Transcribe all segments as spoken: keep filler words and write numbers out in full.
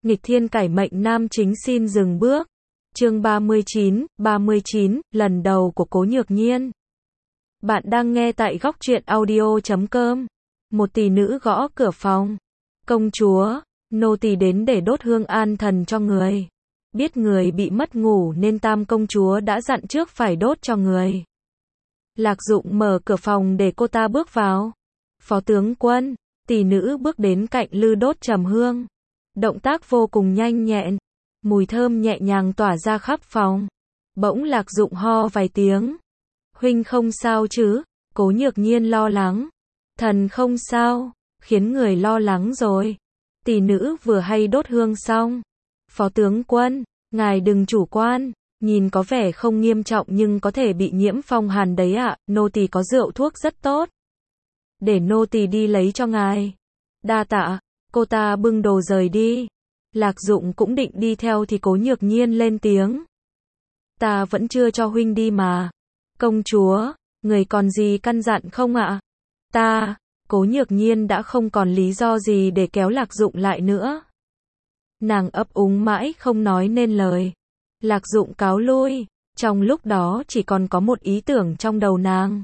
nghịch thiên cải mệnh nam chính xin dừng bước. Chương ba mươi chín, ba mươi chín, lần đầu của Cố Nhược Nhiên. Bạn đang nghe tại góc truyện audio chấm com. Một tỷ nữ gõ cửa phòng. Công chúa, nô tỳ đến để đốt hương an thần cho người. Biết người bị mất ngủ nên Tam công chúa đã dặn trước phải đốt cho người. Lạc Dụng mở cửa phòng để cô ta bước vào. Phó tướng quân, tỷ nữ bước đến cạnh lư đốt trầm hương. Động tác vô cùng nhanh nhẹn. Mùi thơm nhẹ nhàng tỏa ra khắp phòng. Bỗng Lạc Dụng ho vài tiếng. Huynh không sao chứ? Cố Nhược Nhiên lo lắng. Thần không sao, khiến người lo lắng rồi. Tỷ nữ vừa hay đốt hương xong. Phó tướng quân, ngài đừng chủ quan, nhìn có vẻ không nghiêm trọng nhưng có thể bị nhiễm phong hàn đấy ạ, nô tỳ có rượu thuốc rất tốt. Để nô tỳ đi lấy cho ngài. Đa tạ, cô ta bưng đồ rời đi. Lạc Dụng cũng định đi theo thì Cố Nhược Nhiên lên tiếng. Ta vẫn chưa cho huynh đi mà. Công chúa, người còn gì căn dặn không ạ? Ta, Cố Nhược Nhiên đã không còn lý do gì để kéo Lạc Dụng lại nữa. Nàng ấp úng mãi không nói nên lời. Lạc Dụng cáo lui, trong lúc đó chỉ còn có một ý tưởng trong đầu nàng.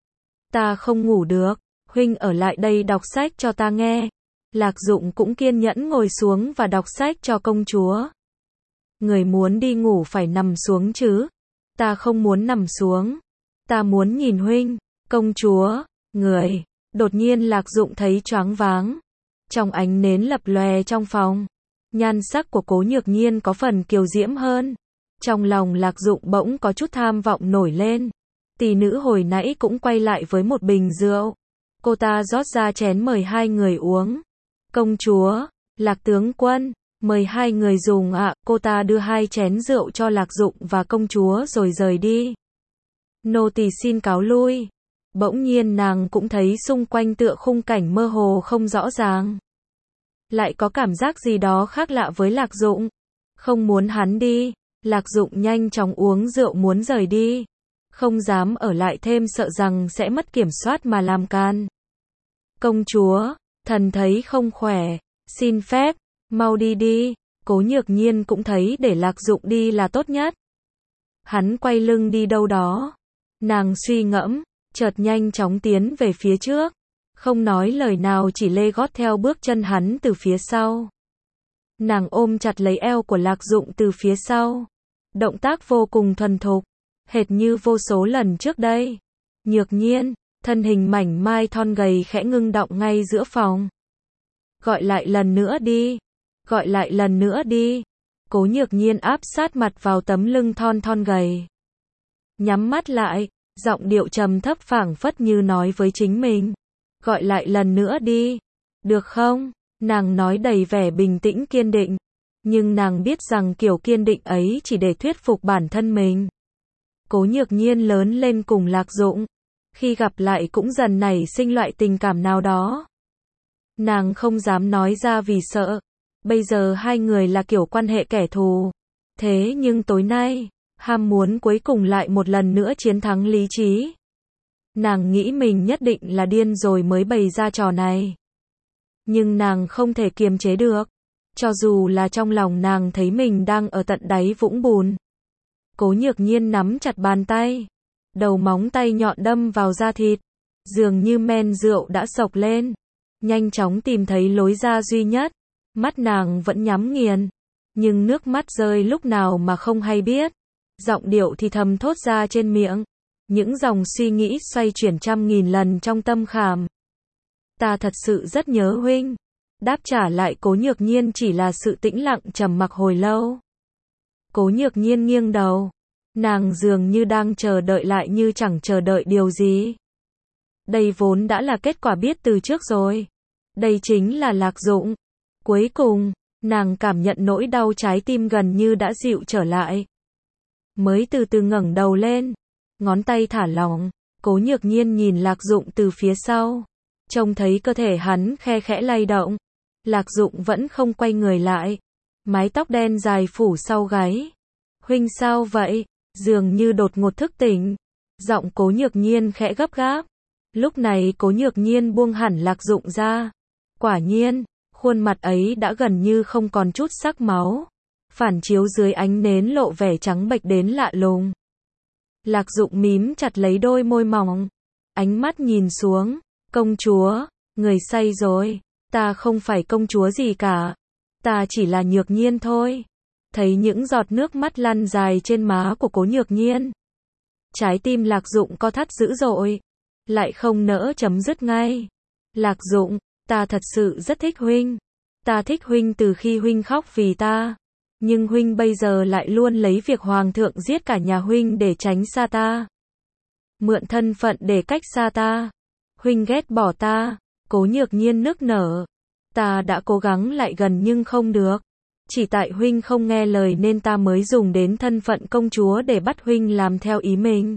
Ta không ngủ được, huynh ở lại đây đọc sách cho ta nghe. Lạc Dụng cũng kiên nhẫn ngồi xuống và đọc sách cho công chúa. Người muốn đi ngủ phải nằm xuống chứ. Ta không muốn nằm xuống. Ta muốn nhìn huynh. Công chúa, người. Đột nhiên Lạc Dụng thấy choáng váng. Trong ánh nến lập lòe trong phòng. Nhan sắc của Cố Nhược Nhiên có phần kiều diễm hơn. Trong lòng Lạc Dụng bỗng có chút tham vọng nổi lên. Tỷ nữ hồi nãy cũng quay lại với một bình rượu. Cô ta rót ra chén mời hai người uống. Công chúa, Lạc tướng quân, mời hai người dùng ạ. Cô ta đưa hai chén rượu cho Lạc Dụng và công chúa rồi rời đi. Nô tỳ xin cáo lui. Bỗng nhiên nàng cũng thấy xung quanh tựa khung cảnh mơ hồ không rõ ràng. Lại có cảm giác gì đó khác lạ với Lạc Dụng. Không muốn hắn đi. Lạc Dụng nhanh chóng uống rượu muốn rời đi. Không dám ở lại thêm sợ rằng sẽ mất kiểm soát mà làm can. Công chúa, thần thấy không khỏe. Xin phép, mau đi đi. Cố Nhược Nhiên cũng thấy để Lạc Dụng đi là tốt nhất. Hắn quay lưng đi đâu đó. Nàng suy ngẫm, chợt nhanh chóng tiến về phía trước. Không nói lời nào chỉ lê gót theo bước chân hắn từ phía sau. Nàng ôm chặt lấy eo của Lạc Dụng từ phía sau. Động tác vô cùng thuần thục, hệt như vô số lần trước đây. Nhược Nhiên, thân hình mảnh mai thon gầy khẽ ngưng động ngay giữa phòng. Gọi lại lần nữa đi. Gọi lại lần nữa đi. Cố Nhược Nhiên áp sát mặt vào tấm lưng thon thon gầy. Nhắm mắt lại, giọng điệu trầm thấp phảng phất như nói với chính mình. Gọi lại lần nữa đi. Được không? Nàng nói đầy vẻ bình tĩnh kiên định. Nhưng nàng biết rằng kiểu kiên định ấy chỉ để thuyết phục bản thân mình. Cố Nhược Nhiên lớn lên cùng Lạc Dụng. Khi gặp lại cũng dần nảy sinh loại tình cảm nào đó. Nàng không dám nói ra vì sợ. Bây giờ hai người là kiểu quan hệ kẻ thù. Thế nhưng tối nay, ham muốn cuối cùng lại một lần nữa chiến thắng lý trí. Nàng nghĩ mình nhất định là điên rồi mới bày ra trò này. Nhưng nàng không thể kiềm chế được. Cho dù là trong lòng nàng thấy mình đang ở tận đáy vũng bùn. Cố Nhược Nhiên nắm chặt bàn tay. Đầu móng tay nhọn đâm vào da thịt. Dường như men rượu đã sộc lên. Nhanh chóng tìm thấy lối ra duy nhất. Mắt nàng vẫn nhắm nghiền. Nhưng nước mắt rơi lúc nào mà không hay biết. Giọng điệu thì thầm thốt ra trên miệng. Những dòng suy nghĩ xoay chuyển trăm nghìn lần trong tâm khảm. Ta thật sự rất nhớ huynh. Đáp trả lại Cố Nhược Nhiên chỉ là sự tĩnh lặng trầm mặc hồi lâu. Cố Nhược Nhiên nghiêng đầu. Nàng dường như đang chờ đợi lại như chẳng chờ đợi điều gì. Đây vốn đã là kết quả biết từ trước rồi. Đây chính là Lạc Dụng. Cuối cùng, nàng cảm nhận nỗi đau trái tim gần như đã dịu trở lại. Mới từ từ ngẩng đầu lên. Ngón tay thả lỏng. Cố Nhược Nhiên nhìn Lạc Dụng từ phía sau. Trông thấy cơ thể hắn khe khẽ lay động. Lạc Dụng vẫn không quay người lại. Mái tóc đen dài phủ sau gáy. Huynh sao vậy? Dường như đột ngột thức tỉnh. Giọng Cố Nhược Nhiên khẽ gấp gáp. Lúc này Cố Nhược Nhiên buông hẳn Lạc Dụng ra. Quả nhiên, Khuôn mặt ấy đã gần như không còn chút sắc máu, phản chiếu dưới ánh nến lộ vẻ trắng bệch đến lạ lùng. Lạc Dụng mím chặt lấy đôi môi mỏng, ánh mắt nhìn xuống, công chúa, người say rồi, ta không phải công chúa gì cả, ta chỉ là Nhược Nhiên thôi. Thấy những giọt nước mắt lăn dài trên má của Cố Nhược Nhiên, trái tim Lạc Dụng co thắt dữ dội, lại không nỡ chấm dứt ngay. Lạc Dụng, ta thật sự rất thích huynh, ta thích huynh từ khi huynh khóc vì ta, nhưng huynh bây giờ lại luôn lấy việc hoàng thượng giết cả nhà huynh để tránh xa ta, mượn thân phận để cách xa ta, huynh ghét bỏ ta. Cố Nhược Nhiên nức nở, ta đã cố gắng lại gần nhưng không được, chỉ tại huynh không nghe lời nên ta mới dùng đến thân phận công chúa để bắt huynh làm theo ý mình.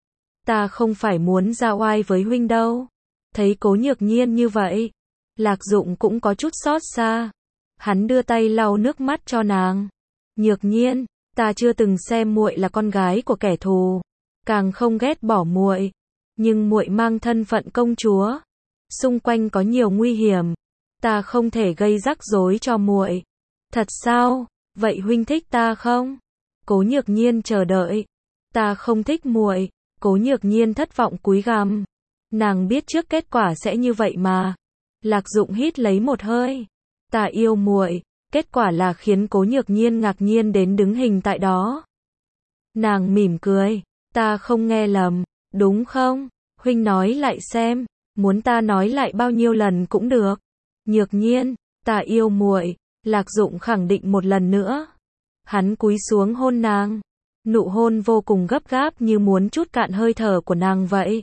Ta không phải muốn ra oai với huynh đâu. Thấy Cố Nhược Nhiên như vậy, Lạc Dụng cũng có chút xót xa. Hắn đưa tay lau nước mắt cho nàng. Nhược Nhiên, ta chưa từng xem muội là con gái của kẻ thù, càng không ghét bỏ muội, nhưng muội mang thân phận công chúa, xung quanh có nhiều nguy hiểm, ta không thể gây rắc rối cho muội. Thật sao? Vậy huynh thích ta không? Cố Nhược Nhiên chờ đợi. Ta không thích muội. Cố Nhược Nhiên thất vọng cúi gằm. Nàng biết trước kết quả sẽ như vậy mà. Lạc Dụng hít lấy một hơi. Ta yêu muội. Kết quả là khiến Cố Nhược Nhiên ngạc nhiên đến đứng hình tại đó. Nàng mỉm cười. Ta không nghe lầm, đúng không? Huynh nói lại xem, muốn ta nói lại bao nhiêu lần cũng được. Nhược Nhiên, ta yêu muội. Lạc Dụng khẳng định một lần nữa. Hắn cúi xuống hôn nàng. Nụ hôn vô cùng gấp gáp như muốn trút cạn hơi thở của nàng vậy.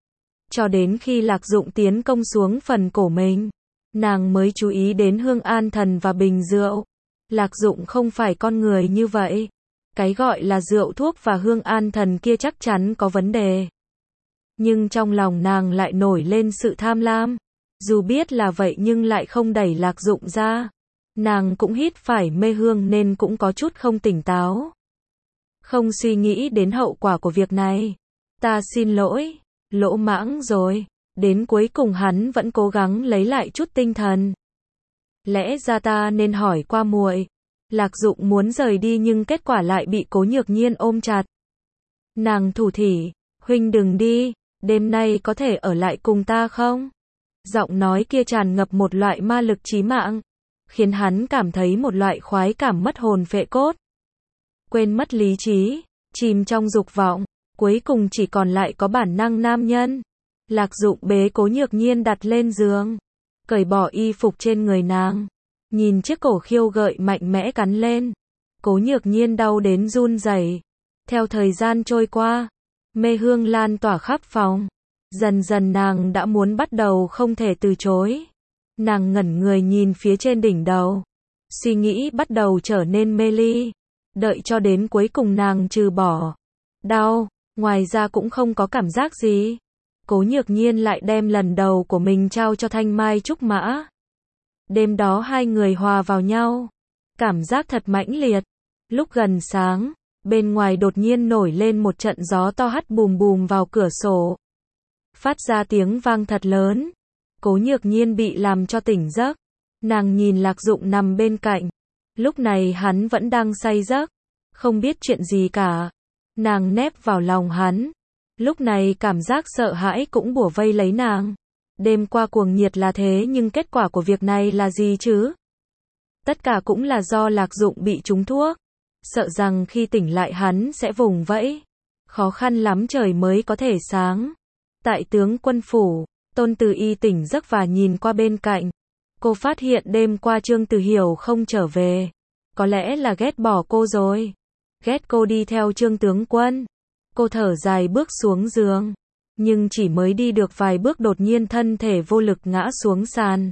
Cho đến khi Lạc Dụng tiến công xuống phần cổ mình, nàng mới chú ý đến hương an thần và bình rượu. Lạc Dụng không phải con người như vậy. Cái gọi là rượu thuốc và hương an thần kia chắc chắn có vấn đề. Nhưng trong lòng nàng lại nổi lên sự tham lam. Dù biết là vậy nhưng lại không đẩy Lạc Dụng ra. Nàng cũng hít phải mê hương nên cũng có chút không tỉnh táo. Không suy nghĩ đến hậu quả của việc này. Ta xin lỗi, lỗ mãng rồi. Đến cuối cùng hắn vẫn cố gắng lấy lại chút tinh thần. Lẽ ra ta nên hỏi qua muội. Lạc Dụng muốn rời đi nhưng kết quả lại bị Cố Nhược Nhiên ôm chặt. Nàng thủ thỉ, huynh đừng đi, đêm nay có thể ở lại cùng ta không? Giọng nói kia tràn ngập một loại ma lực chí mạng, khiến hắn cảm thấy một loại khoái cảm mất hồn phệ cốt. Quên mất lý trí, chìm trong dục vọng, cuối cùng chỉ còn lại có bản năng nam nhân. Lạc Dụng bế Cố Nhược Nhiên đặt lên giường, cởi bỏ y phục trên người nàng, nhìn chiếc cổ khiêu gợi mạnh mẽ cắn lên. Cố Nhược Nhiên đau đến run rẩy. Theo thời gian trôi qua, mê hương lan tỏa khắp phòng. Dần dần nàng đã muốn bắt đầu không thể từ chối. Nàng ngẩn người nhìn phía trên đỉnh đầu. Suy nghĩ bắt đầu trở nên mê ly. Đợi cho đến cuối cùng nàng trừ bỏ đau, ngoài ra cũng không có cảm giác gì. Cố Nhược Nhiên lại đem lần đầu của mình trao cho Thanh Mai Trúc Mã. Đêm đó hai người hòa vào nhau. Cảm giác thật mãnh liệt. Lúc gần sáng, bên ngoài đột nhiên nổi lên một trận gió to hắt bùm bùm vào cửa sổ. Phát ra tiếng vang thật lớn. Cố Nhược Nhiên bị làm cho tỉnh giấc. Nàng nhìn Lạc Dụng nằm bên cạnh. Lúc này hắn vẫn đang say giấc, không biết chuyện gì cả. Nàng nép vào lòng hắn. Lúc này cảm giác sợ hãi cũng bủa vây lấy nàng. Đêm qua cuồng nhiệt là thế nhưng kết quả của việc này là gì chứ? Tất cả cũng là do Lạc Dụng bị trúng thuốc. Sợ rằng khi tỉnh lại hắn sẽ vùng vẫy. Khó khăn lắm trời mới có thể sáng. Tại tướng quân phủ, Tôn Từ Y tỉnh giấc và nhìn qua bên cạnh. Cô phát hiện đêm qua Trương Từ Hiểu không trở về. Có lẽ là ghét bỏ cô rồi. Ghét cô đi theo Trương tướng quân. Cô thở dài bước xuống giường. Nhưng chỉ mới đi được vài bước đột nhiên thân thể vô lực ngã xuống sàn.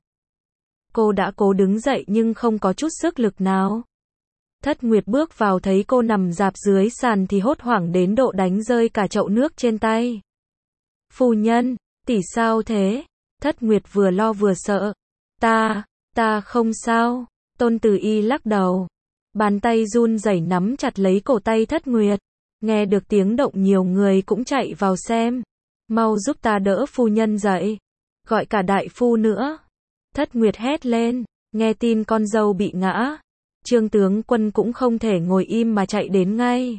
Cô đã cố đứng dậy nhưng không có chút sức lực nào. Thất Nguyệt bước vào thấy cô nằm rạp dưới sàn thì hốt hoảng đến độ đánh rơi cả chậu nước trên tay. Phu nhân, tỷ sao thế? Thất Nguyệt vừa lo vừa sợ. Ta, ta không sao. Tôn Từ Y lắc đầu. Bàn tay run rẩy nắm chặt lấy cổ tay Thất Nguyệt. Nghe được tiếng động nhiều người cũng chạy vào xem. Mau giúp ta đỡ phu nhân dậy. Gọi cả đại phu nữa. Thất Nguyệt hét lên. Nghe tin con dâu bị ngã, Trương tướng quân cũng không thể ngồi im mà chạy đến ngay.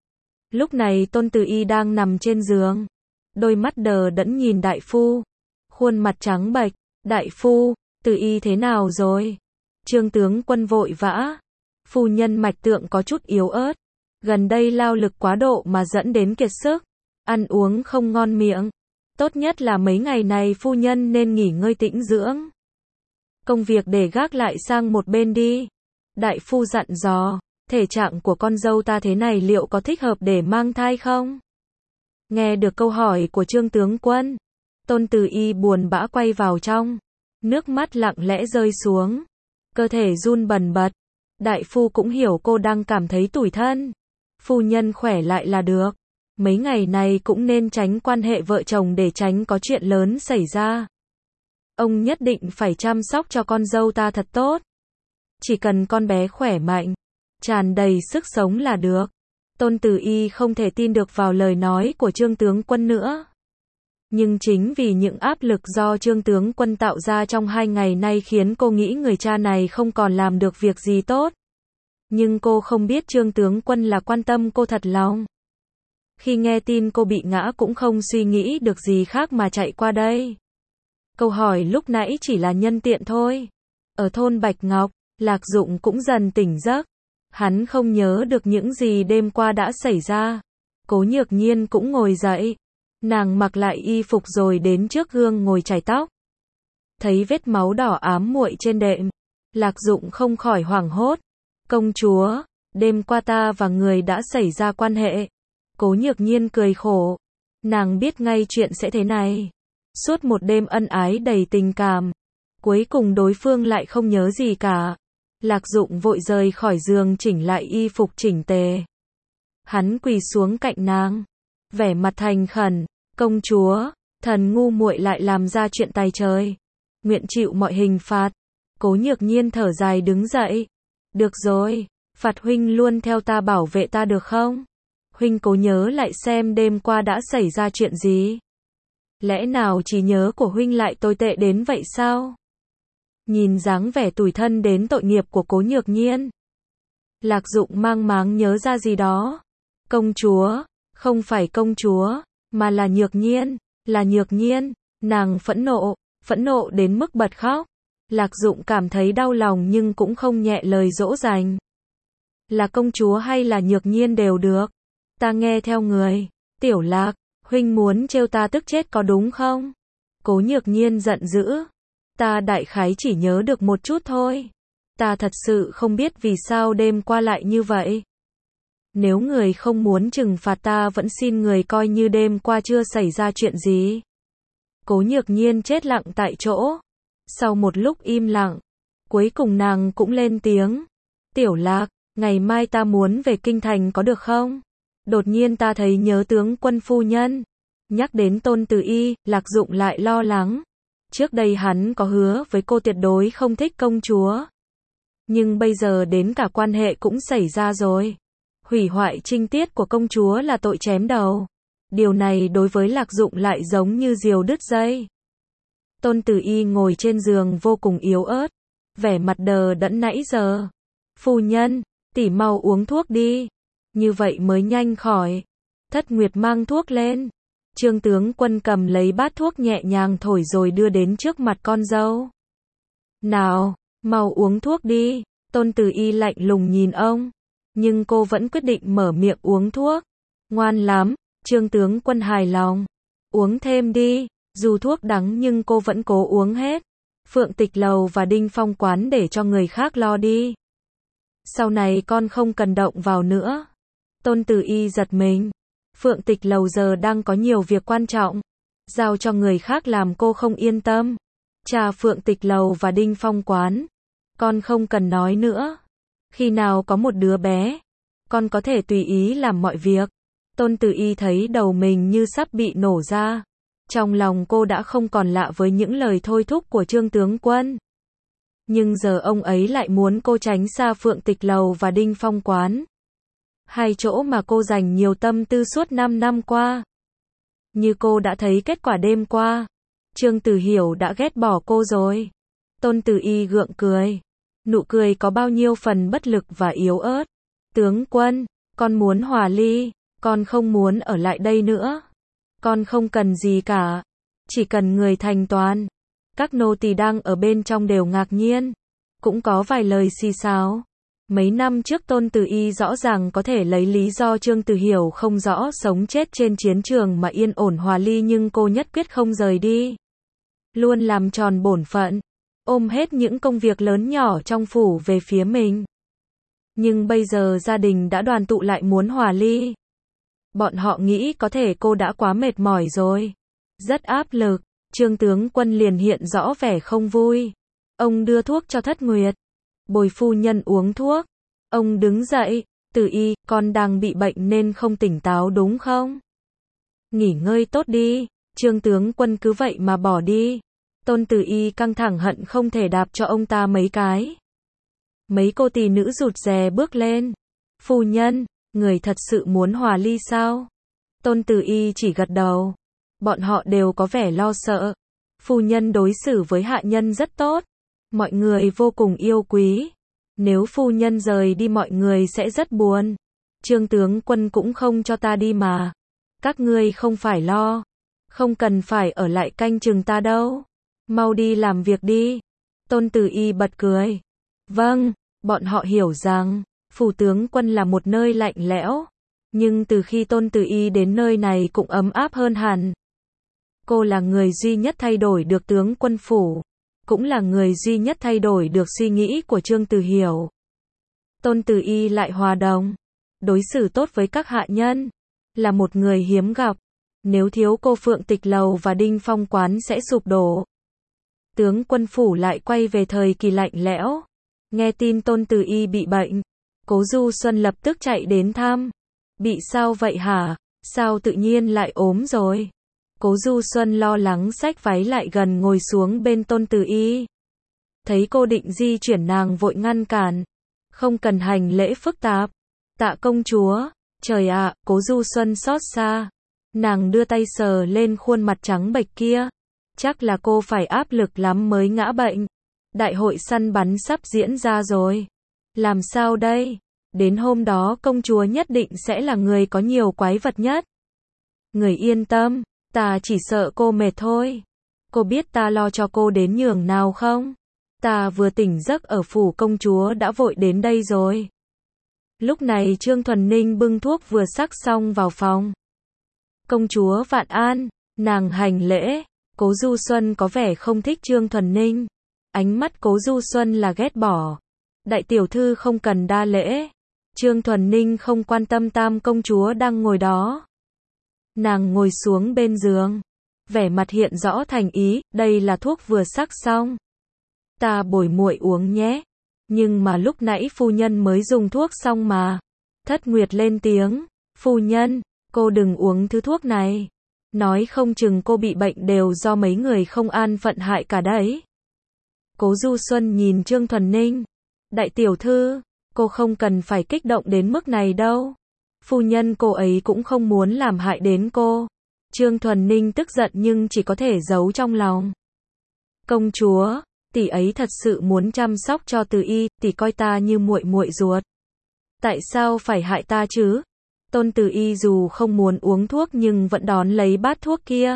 Lúc này Tôn Từ Y đang nằm trên giường, đôi mắt đờ đẫn nhìn đại phu, khuôn mặt trắng bệch. Đại phu, Từ Y thế nào rồi? Trương tướng quân vội vã. Phu nhân mạch tượng có chút yếu ớt, gần đây lao lực quá độ mà dẫn đến kiệt sức, ăn uống không ngon miệng. Tốt nhất là mấy ngày này phu nhân nên nghỉ ngơi tĩnh dưỡng. Công việc để gác lại sang một bên đi. Đại phu dặn dò, thể trạng của con dâu ta thế này liệu có thích hợp để mang thai không? Nghe được câu hỏi của Trương tướng quân, Tôn Từ Y buồn bã quay vào trong, nước mắt lặng lẽ rơi xuống, cơ thể run bần bật. Đại phu cũng hiểu cô đang cảm thấy tủi thân. Phu nhân khỏe lại là được. Mấy ngày này cũng nên tránh quan hệ vợ chồng để tránh có chuyện lớn xảy ra. Ông nhất định phải chăm sóc cho con dâu ta thật tốt. Chỉ cần con bé khỏe mạnh, tràn đầy sức sống là được. Tôn Từ Y không thể tin được vào lời nói của Trương tướng quân nữa. Nhưng chính vì những áp lực do Trương tướng quân tạo ra trong hai ngày nay khiến cô nghĩ người cha này không còn làm được việc gì tốt. Nhưng cô không biết Trương tướng quân là quan tâm cô thật lòng. Khi nghe tin cô bị ngã cũng không suy nghĩ được gì khác mà chạy qua đây. Câu hỏi lúc nãy chỉ là nhân tiện thôi. Ở thôn Bạch Ngọc, Lạc Dụng cũng dần tỉnh giấc. Hắn không nhớ được những gì đêm qua đã xảy ra. Cố Nhược Nhiên cũng ngồi dậy. Nàng mặc lại y phục rồi đến trước gương ngồi chải tóc. Thấy vết máu đỏ ám muội trên đệm, Lạc Dụng không khỏi hoảng hốt. Công chúa, đêm qua ta và người đã xảy ra quan hệ. Cố Nhược Nhiên cười khổ. Nàng biết ngay chuyện sẽ thế này. Suốt một đêm ân ái đầy tình cảm, cuối cùng đối phương lại không nhớ gì cả. Lạc Dụng vội rời khỏi giường chỉnh lại y phục chỉnh tề. Hắn quỳ xuống cạnh nàng, vẻ mặt thành khẩn. Công chúa, thần ngu muội lại làm ra chuyện tày trời, nguyện chịu mọi hình phạt. Cố Nhược Nhiên thở dài đứng dậy. Được rồi, phạt huynh luôn theo ta bảo vệ ta được không? Huynh cố nhớ lại xem đêm qua đã xảy ra chuyện gì. Lẽ nào trí nhớ của huynh lại tồi tệ đến vậy sao? Nhìn dáng vẻ tủi thân đến tội nghiệp của Cố Nhược Nhiên, Lạc Dụng mang máng nhớ ra gì đó. Công chúa, không phải công chúa, mà là Nhược Nhiên, là Nhược Nhiên. Nàng phẫn nộ, phẫn nộ đến mức bật khóc. Lạc Dụng cảm thấy đau lòng nhưng cũng không nhẹ lời dỗ dành. Là công chúa hay là Nhược Nhiên đều được. Ta nghe theo người. Tiểu Lạc, huynh muốn trêu ta tức chết có đúng không? Cố Nhược Nhiên giận dữ. Ta đại khái chỉ nhớ được một chút thôi. Ta thật sự không biết vì sao đêm qua lại như vậy. Nếu người không muốn trừng phạt ta vẫn xin người coi như đêm qua chưa xảy ra chuyện gì. Cố Nhược Nhiên chết lặng tại chỗ. Sau một lúc im lặng, cuối cùng nàng cũng lên tiếng. Tiểu Lạc, ngày mai ta muốn về kinh thành có được không? Đột nhiên ta thấy nhớ tướng quân phu nhân. Nhắc đến Tôn Từ Y, Lạc Dụng lại lo lắng. Trước đây hắn có hứa với cô tuyệt đối không thích công chúa. Nhưng bây giờ đến cả quan hệ cũng xảy ra rồi. Hủy hoại trinh tiết của công chúa là tội chém đầu. Điều này đối với Lạc Dụng lại giống như diều đứt dây. Tôn Từ Y ngồi trên giường vô cùng yếu ớt, vẻ mặt đờ đẫn nãy giờ. Phu nhân, tỷ mau uống thuốc đi, như vậy mới nhanh khỏi. Thất Nguyệt mang thuốc lên. Trương tướng quân cầm lấy bát thuốc nhẹ nhàng thổi rồi đưa đến trước mặt con dâu. Nào, mau uống thuốc đi. Tôn Từ Y lạnh lùng nhìn ông, nhưng cô vẫn quyết định mở miệng uống thuốc. Ngoan lắm, Trương tướng quân hài lòng. Uống thêm đi. Dù thuốc đắng nhưng cô vẫn cố uống hết. Phượng Tịch Lầu và Đinh Phong quán để cho người khác lo đi. Sau này con không cần động vào nữa. Tôn Từ Y giật mình. Phượng Tịch Lầu giờ đang có nhiều việc quan trọng. Giao cho người khác làm cô không yên tâm. Trà Phượng Tịch Lầu và Đinh Phong quán. Con không cần nói nữa. Khi nào có một đứa bé, con có thể tùy ý làm mọi việc. Tôn Từ Y thấy đầu mình như sắp bị nổ ra. Trong lòng cô đã không còn lạ với những lời thôi thúc của Trương tướng quân. Nhưng giờ ông ấy lại muốn cô tránh xa Phượng Tịch Lầu và Đinh Phong quán. Hai chỗ mà cô dành nhiều tâm tư suốt năm năm qua. Như cô đã thấy kết quả đêm qua. Trương Tử Hiểu đã ghét bỏ cô rồi. Tôn Từ Y gượng cười. Nụ cười có bao nhiêu phần bất lực và yếu ớt. Tướng quân, con muốn hòa ly, con không muốn ở lại đây nữa. Con không cần gì cả, chỉ cần người thành toàn. Các nô tỳ đang ở bên trong đều ngạc nhiên, cũng có vài lời xì xào. Mấy năm trước Tôn Từ Y rõ ràng có thể lấy lý do Trương Từ Hiểu không rõ sống chết trên chiến trường mà yên ổn hòa ly, nhưng cô nhất quyết không rời đi. Luôn làm tròn bổn phận, ôm hết những công việc lớn nhỏ trong phủ về phía mình. Nhưng bây giờ gia đình đã đoàn tụ lại muốn hòa ly. Bọn họ nghĩ có thể cô đã quá mệt mỏi rồi. Rất áp lực, Trương tướng quân liền hiện rõ vẻ không vui. Ông đưa thuốc cho Thất Nguyệt. Bồi phu nhân uống thuốc. Ông đứng dậy, Từ Y, con đang bị bệnh nên không tỉnh táo đúng không? Nghỉ ngơi tốt đi. Trương tướng quân cứ vậy mà bỏ đi. Tôn Từ Y căng thẳng hận không thể đạp cho ông ta mấy cái. Mấy cô tỳ nữ rụt rè bước lên. Phu nhân, người thật sự muốn hòa ly sao? Tôn Từ Y chỉ gật đầu. Bọn họ đều có vẻ lo sợ. Phu nhân đối xử với hạ nhân rất tốt. Mọi người vô cùng yêu quý. Nếu phu nhân rời đi mọi người sẽ rất buồn. Trương tướng quân cũng không cho ta đi mà. Các ngươi không phải lo. Không cần phải ở lại canh chừng ta đâu. Mau đi làm việc đi. Tôn Từ Y bật cười. Vâng, bọn họ hiểu rằng phủ tướng quân là một nơi lạnh lẽo. Nhưng từ khi Tôn Từ Y đến nơi này cũng ấm áp hơn hẳn. Cô là người duy nhất thay đổi được tướng quân phủ. Cũng là người duy nhất thay đổi được suy nghĩ của Trương Từ Hiểu. Tôn Từ Y lại hòa đồng. Đối xử tốt với các hạ nhân. Là một người hiếm gặp. Nếu thiếu cô Phượng Tịch Lầu và Đinh Phong Quán sẽ sụp đổ. Tướng quân phủ lại quay về thời kỳ lạnh lẽo. Nghe tin Tôn Từ Y bị bệnh, Cố Du Xuân lập tức chạy đến thăm. Bị sao vậy hả? Sao tự nhiên lại ốm rồi? Cố Du Xuân lo lắng xách váy lại gần ngồi xuống bên Tôn Từ Y. Thấy cô định di chuyển nàng vội ngăn cản. Không cần hành lễ phức tạp. Tạ công chúa. Trời ạ, Cố Du Xuân xót xa. Nàng đưa tay sờ lên khuôn mặt trắng bệch kia. Chắc là cô phải áp lực lắm mới ngã bệnh. Đại hội săn bắn sắp diễn ra rồi. Làm sao đây? Đến hôm đó công chúa nhất định sẽ là người có nhiều quái vật nhất. Người yên tâm, ta chỉ sợ cô mệt thôi. Cô biết ta lo cho cô đến nhường nào không? Ta vừa tỉnh giấc ở phủ công chúa đã vội đến đây rồi. Lúc này Trương Thuần Ninh bưng thuốc vừa sắc xong vào phòng. Công chúa vạn an, nàng hành lễ. Cố Du Xuân có vẻ không thích Trương Thuần Ninh. Ánh mắt Cố Du Xuân là ghét bỏ. Đại tiểu thư không cần đa lễ. Trương Thuần Ninh không quan tâm tam công chúa đang ngồi đó. Nàng ngồi xuống bên giường. Vẻ mặt hiện rõ thành ý, đây là thuốc vừa sắc xong. Ta bồi muội uống nhé. Nhưng mà lúc nãy phu nhân mới dùng thuốc xong mà. Thất Nguyệt lên tiếng. Phu nhân, cô đừng uống thứ thuốc này. Nói không chừng cô bị bệnh đều do mấy người không an phận hại cả đấy. Cố Du Xuân nhìn Trương Thuần Ninh. Đại tiểu thư, cô không cần phải kích động đến mức này đâu. Phu nhân cô ấy cũng không muốn làm hại đến cô. Trương Thuần Ninh tức giận nhưng chỉ có thể giấu trong lòng. Công chúa, tỷ ấy thật sự muốn chăm sóc cho Từ Y, tỷ coi ta như muội muội ruột. Tại sao phải hại ta chứ? Tôn Từ Y dù không muốn uống thuốc nhưng vẫn đón lấy bát thuốc kia.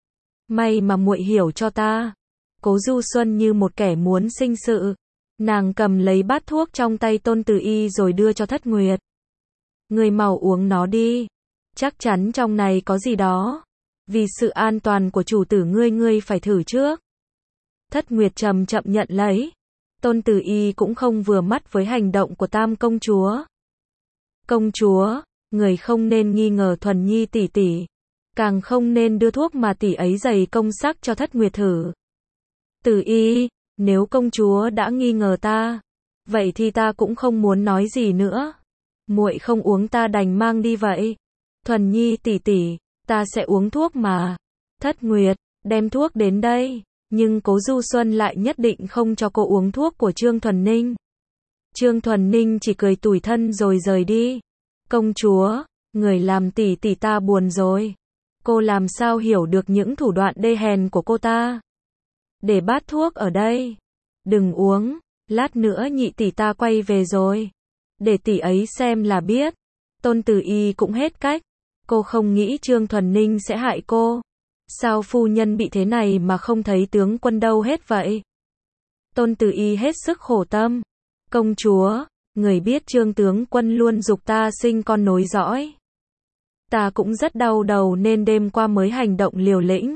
May mà muội hiểu cho ta. Cố Du Xuân như một kẻ muốn sinh sự. Nàng cầm lấy bát thuốc trong tay Tôn Từ Y rồi đưa cho Thất Nguyệt. Người mau uống nó đi. Chắc chắn trong này có gì đó. Vì sự an toàn của chủ tử ngươi ngươi phải thử trước. Thất Nguyệt chậm chậm nhận lấy. Tôn Từ Y cũng không vừa mắt với hành động của tam công chúa. Công chúa, người không nên nghi ngờ Thuần Nhi tỷ tỷ. Càng không nên đưa thuốc mà tỷ ấy dày công sắc cho Thất Nguyệt thử. Từ Y, nếu công chúa đã nghi ngờ ta, vậy thì ta cũng không muốn nói gì nữa. Muội không uống ta đành mang đi vậy. Thuần Nhi tỷ tỷ, ta sẽ uống thuốc mà. Thất Nguyệt, đem thuốc đến đây. Nhưng Cố Du Xuân lại nhất định không cho cô uống thuốc của Trương Thuần Ninh. Trương Thuần Ninh chỉ cười tủi thân rồi rời đi. Công chúa, người làm tỷ tỷ ta buồn rồi. Cô làm sao hiểu được những thủ đoạn đê hèn của cô ta? Để bát thuốc ở đây. Đừng uống, lát nữa nhị tỷ ta quay về rồi. Để tỷ ấy xem là biết. Tôn Tử Y cũng hết cách. Cô không nghĩ Trương Thuần Ninh sẽ hại cô. Sao phu nhân bị thế này mà không thấy tướng quân đâu hết vậy? Tôn Tử Y hết sức khổ tâm. Công chúa, người biết Trương tướng quân luôn giục ta sinh con nối dõi. Ta cũng rất đau đầu nên đêm qua mới hành động liều lĩnh.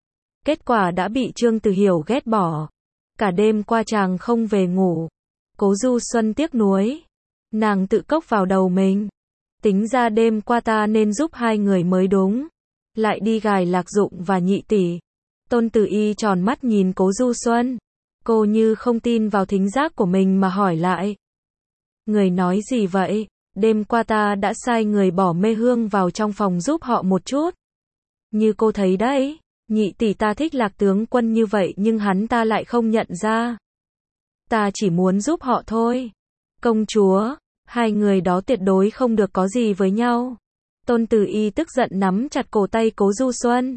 Kết quả đã bị Trương Tử Hiểu ghét bỏ. Cả đêm qua chàng không về ngủ. Cố Du Xuân tiếc nuối. Nàng tự cốc vào đầu mình. Tính ra đêm qua ta nên giúp hai người mới đúng. Lại đi gài Lạc Dụng và nhị tỷ. Tôn Tử Y tròn mắt nhìn Cố Du Xuân. Cô như không tin vào thính giác của mình mà hỏi lại. Người nói gì vậy? Đêm qua ta đã sai người bỏ mê hương vào trong phòng giúp họ một chút. Như cô thấy đấy, nhị tỷ ta thích Lạc tướng quân như vậy nhưng hắn ta lại không nhận ra. Ta chỉ muốn giúp họ thôi. Công chúa, hai người đó tuyệt đối không được có gì với nhau. Tôn Tử Y tức giận nắm chặt cổ tay Cố Du Xuân.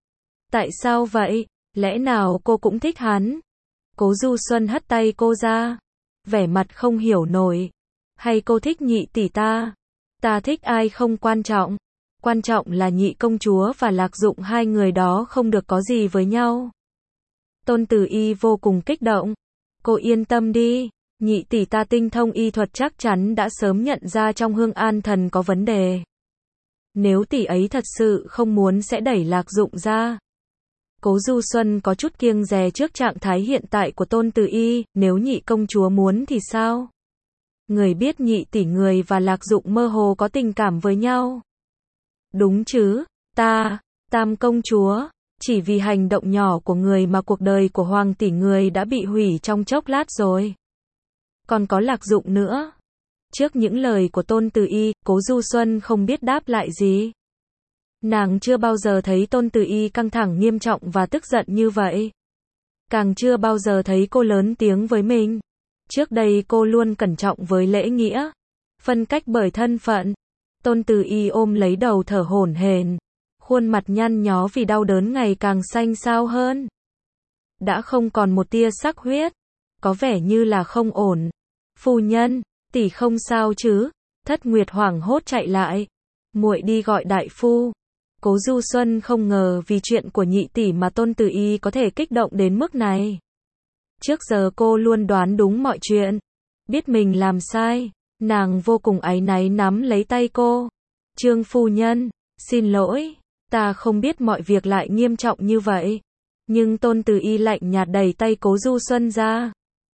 Tại sao vậy? Lẽ nào cô cũng thích hắn? Cố Du Xuân hất tay cô ra. Vẻ mặt không hiểu nổi. Hay cô thích nhị tỷ ta? Ta thích ai không quan trọng. Quan trọng là nhị công chúa và Lạc Dụng hai người đó không được có gì với nhau. Tôn Tử Y vô cùng kích động. Cô yên tâm đi. Nhị tỷ ta tinh thông y thuật chắc chắn đã sớm nhận ra trong Hương An Thần có vấn đề. Nếu tỷ ấy thật sự không muốn sẽ đẩy Lạc Dụng ra. Cố Du Xuân có chút kiêng dè trước trạng thái hiện tại của Tôn Tử Y, nếu nhị công chúa muốn thì sao? Người biết nhị tỷ người và Lạc Dụng mơ hồ có tình cảm với nhau. Đúng chứ, ta, Tam công chúa, chỉ vì hành động nhỏ của người mà cuộc đời của Hoàng tỷ người đã bị hủy trong chốc lát rồi. Còn có Lạc Dụng nữa. Trước những lời của Tôn Tử Y, Cố Du Xuân không biết đáp lại gì. Nàng chưa bao giờ thấy Tôn Tử Y căng thẳng nghiêm trọng và tức giận như vậy. Càng chưa bao giờ thấy cô lớn tiếng với mình. Trước đây cô luôn cẩn trọng với lễ nghĩa, phân cách bởi thân phận. Tôn Tử Y ôm lấy đầu thở hổn hển, khuôn mặt nhăn nhó vì đau đớn ngày càng xanh xao hơn. Đã không còn một tia sắc huyết, có vẻ như là không ổn. Phu nhân, tỷ không sao chứ? Thất Nguyệt hoảng hốt chạy lại. Muội đi gọi đại phu. Cố Du Xuân không ngờ vì chuyện của nhị tỷ mà Tôn Tử Y có thể kích động đến mức này. Trước giờ cô luôn đoán đúng mọi chuyện. Biết mình làm sai, nàng vô cùng áy náy nắm lấy tay cô. Trương phu nhân, xin lỗi, ta không biết mọi việc lại nghiêm trọng như vậy. Nhưng Tôn Tử Y lạnh nhạt đẩy tay Cố Du Xuân ra.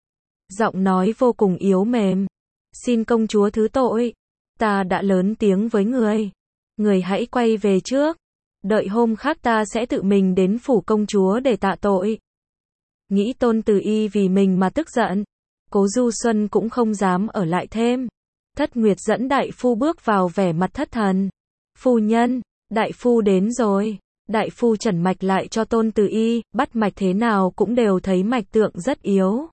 Giọng nói vô cùng yếu mềm. Xin công chúa thứ tội. Ta đã lớn tiếng với người. Người hãy quay về trước. Đợi hôm khác ta sẽ tự mình đến phủ công chúa để tạ tội. Nghĩ Tôn Tử Y vì mình mà tức giận. Cố Du Xuân cũng không dám ở lại thêm. Thất Nguyệt dẫn đại phu bước vào vẻ mặt thất thần. Phu nhân, đại phu đến rồi. Đại phu trần mạch lại cho Tôn Tử Y, bắt mạch thế nào cũng đều thấy mạch tượng rất yếu.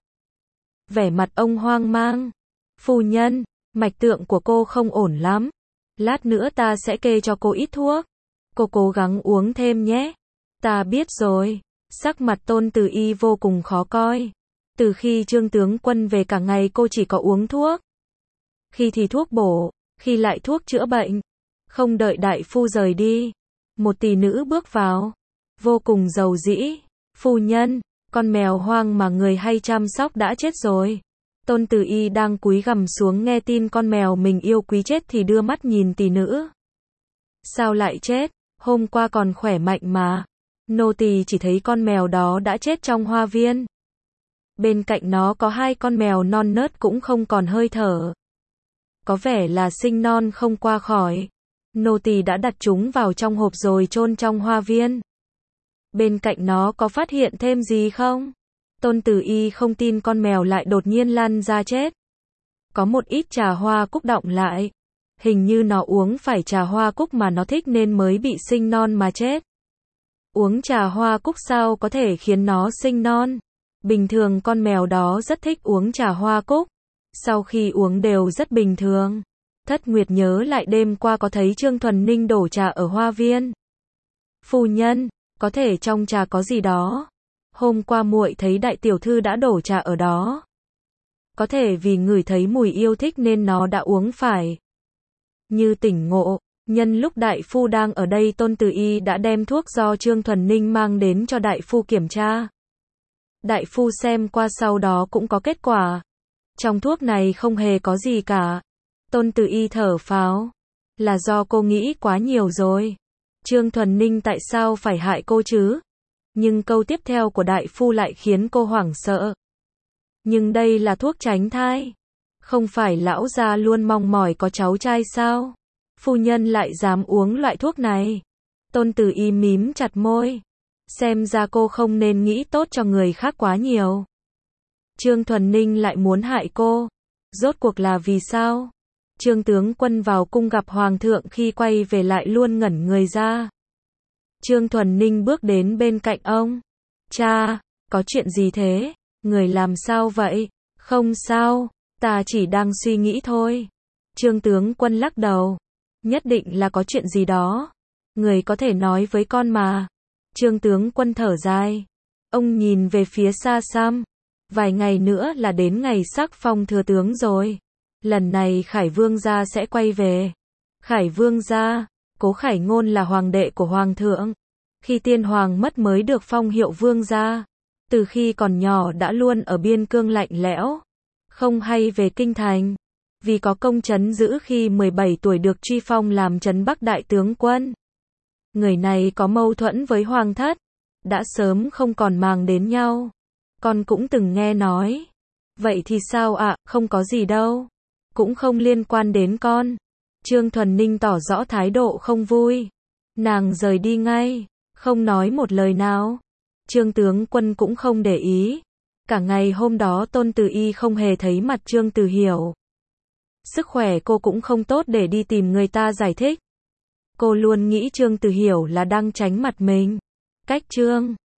Vẻ mặt ông hoang mang. Phu nhân, mạch tượng của cô không ổn lắm. Lát nữa ta sẽ kê cho cô ít thuốc. Cô cố gắng uống thêm nhé. Ta biết rồi. Sắc mặt Tôn Tử Y vô cùng khó coi. Từ khi Trương tướng quân về cả ngày cô chỉ có uống thuốc. Khi thì thuốc bổ, khi lại thuốc chữa bệnh. Không đợi đại phu rời đi. Một tỷ nữ bước vào. Vô cùng giàu dĩ. Phu nhân, con mèo hoang mà người hay chăm sóc đã chết rồi. Tôn Tử Y đang cúi gằm xuống nghe tin con mèo mình yêu quý chết thì đưa mắt nhìn tỷ nữ. Sao lại chết? Hôm qua còn khỏe mạnh mà. Nô tỳ chỉ thấy con mèo đó đã chết trong hoa viên. Bên cạnh nó có hai con mèo non nớt cũng không còn hơi thở. Có vẻ là sinh non không qua khỏi. Nô tỳ đã đặt chúng vào trong hộp rồi chôn trong hoa viên. Bên cạnh nó có phát hiện thêm gì không? Tôn Tử Y không tin con mèo lại đột nhiên lăn ra chết. Có một ít trà hoa cúc đọng lại. Hình như nó uống phải trà hoa cúc mà nó thích nên mới bị sinh non mà chết. Uống trà hoa cúc sao có thể khiến nó sinh non? Bình thường con mèo đó rất thích uống trà hoa cúc. Sau khi uống đều rất bình thường. Thất Nguyệt nhớ lại đêm qua có thấy Trương Thuần Ninh đổ trà ở hoa viên. Phu nhân, có thể trong trà có gì đó. Hôm qua muội thấy đại tiểu thư đã đổ trà ở đó. Có thể vì ngửi thấy mùi yêu thích nên nó đã uống phải. Như tỉnh ngộ, nhân lúc đại phu đang ở đây Tôn Từ Y đã đem thuốc do Trương Thuần Ninh mang đến cho đại phu kiểm tra. Đại phu xem qua sau đó cũng có kết quả. Trong thuốc này không hề có gì cả. Tôn Từ Y thở phào. Là do cô nghĩ quá nhiều rồi. Trương Thuần Ninh tại sao phải hại cô chứ? Nhưng câu tiếp theo của đại phu lại khiến cô hoảng sợ. Nhưng đây là thuốc tránh thai. Không phải lão gia luôn mong mỏi có cháu trai sao? Phu nhân lại dám uống loại thuốc này. Tôn Từ Y mím chặt môi. Xem ra cô không nên nghĩ tốt cho người khác quá nhiều. Trương Thuần Ninh lại muốn hại cô. Rốt cuộc là vì sao? Trương tướng quân vào cung gặp hoàng thượng khi quay về lại luôn ngẩn người ra. Trương Thuần Ninh bước đến bên cạnh ông. Cha, có chuyện gì thế? Người làm sao vậy? Không sao, ta chỉ đang suy nghĩ thôi. Trương tướng quân lắc đầu. Nhất định là có chuyện gì đó. Người có thể nói với con mà. Trương tướng quân thở dài. Ông nhìn về phía xa xăm. Vài ngày nữa là đến ngày sắc phong thừa tướng rồi. Lần này Khải Vương gia sẽ quay về. Khải Vương gia, Cố Khải Ngôn là hoàng đệ của hoàng thượng. Khi tiên hoàng mất mới được phong hiệu vương gia. Từ khi còn nhỏ đã luôn ở biên cương lạnh lẽo. Không hay về kinh thành. Vì có công trấn giữ khi mười bảy tuổi được truy phong làm trấn Bắc đại tướng quân. Người này có mâu thuẫn với hoàng thất. Đã sớm không còn màng đến nhau. Con cũng từng nghe nói. Vậy thì sao ạ, à? Không có gì đâu. Cũng không liên quan đến con. Trương Thuần Ninh tỏ rõ thái độ không vui. Nàng rời đi ngay. Không nói một lời nào. Trương tướng quân cũng không để ý. Cả ngày hôm đó Tôn Từ Y không hề thấy mặt Trương Từ Hiểu. Sức khỏe cô cũng không tốt để đi tìm người ta giải thích. Cô luôn nghĩ Trương Từ Hiểu là đang tránh mặt mình. Cách Trương